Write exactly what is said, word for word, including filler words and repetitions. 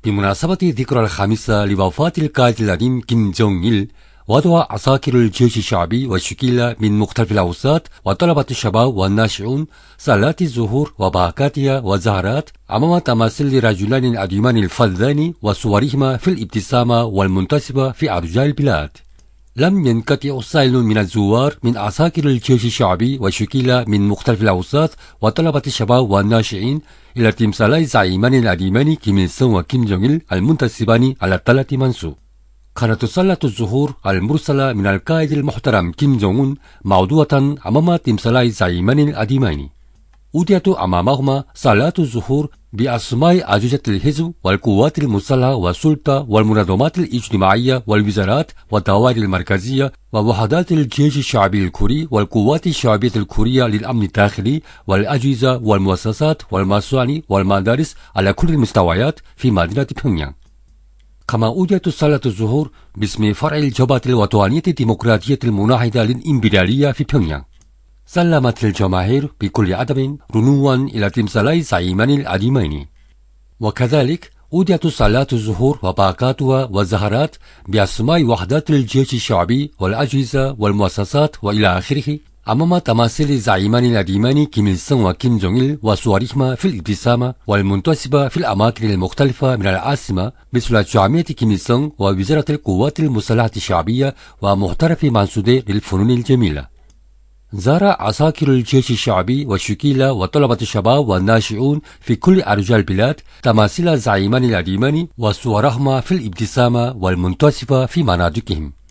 بمناسبة الذكرى الخامسة لوفاة القائد العظيم كيم جونغ إل، وضع عساكر الجيش الشعبي والشكيلة من مختلف الأوساط وطلبة الشباب والناشئون صلوات الظهور وبركاتها وزهرات أمام تماثيل رجلان العظيمان الفذان وصورهما في الابتسامة والمنتسبة في أرجاء البلاد. لم ينقطع سائل من الزوار من عساكر الجيش الشعبي والشكيلة من مختلف الأوساط وطلبة الشباب والناشئين إلى تمثالي الزعيمان العظيمان كيم إل سونغ وكيم جونغ إل المنتسبان على الثلاث منسوب. كانت صلاة الظهور المرسلة من القائد المحترم كيم جونغ أون موضوعة أمام تمثالي الزعيمان العظيمان. أوديت أمامهما صلاة الظهور بأسماء أجهزة الحزب والقوات المسلحة والسلطة والمنظمات الاجتماعية والوزارات والدوائر المركزية ووحدات الجيش الشعبي الكوري والقوات الشعبية الكورية للأمن الداخلي والأجهزة والمؤسسات والمصانع والمدارس على كل المستويات في مدينة بيونغيانغ. كما أوديت صلاة الظهور باسم فرع الجبهة الوطنية الديمقراطية المناهضة للإمبريالية في بيونغيانغ. سلمت الجماهير بكل أدب رنوا إلى تمثالي الزعيمان العظيمين. وكذلك أوديت صلاة الظهور وبركاتها والزهرات بأسماء وحدات الجيش الشعبي والأجهزة والمؤسسات وإلى آخره أمام تماثيل الزعيمان العظيمان كيم إل سونغ وكيم جونغ إل وصورهما في الابتسامة والمنتسبة في الأماكن المختلفة من العاصمة مثل جامعة كيم إل سونغ ووزارة القوات المسلحة الشعبية ومحترف منسودي للفنون الجميلة. زار عساكر الجيش الشعبي والشكيلة وطلبة الشباب والناشئون في كل أرجاء البلاد تماثيل الزعيمان العظيمان وصورهما في الابتسامة والمنتسبة في مناطقهم.